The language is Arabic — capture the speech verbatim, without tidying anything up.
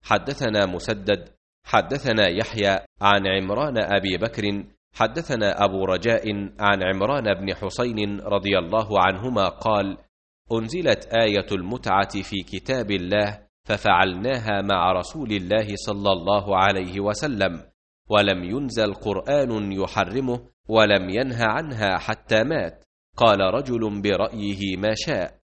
حدثنا مسدد حدثنا يحيى عن عمران أبي بكر حدثنا أبو رجاء عن عمران بن حسين رضي الله عنهما قال: أنزلت آية المتعة في كتاب الله ففعلناها مع رسول الله صلى الله عليه وسلم، ولم ينزل قرآن يحرمه ولم ينه عنها حتى مات. قال رجل برأيه ما شاء.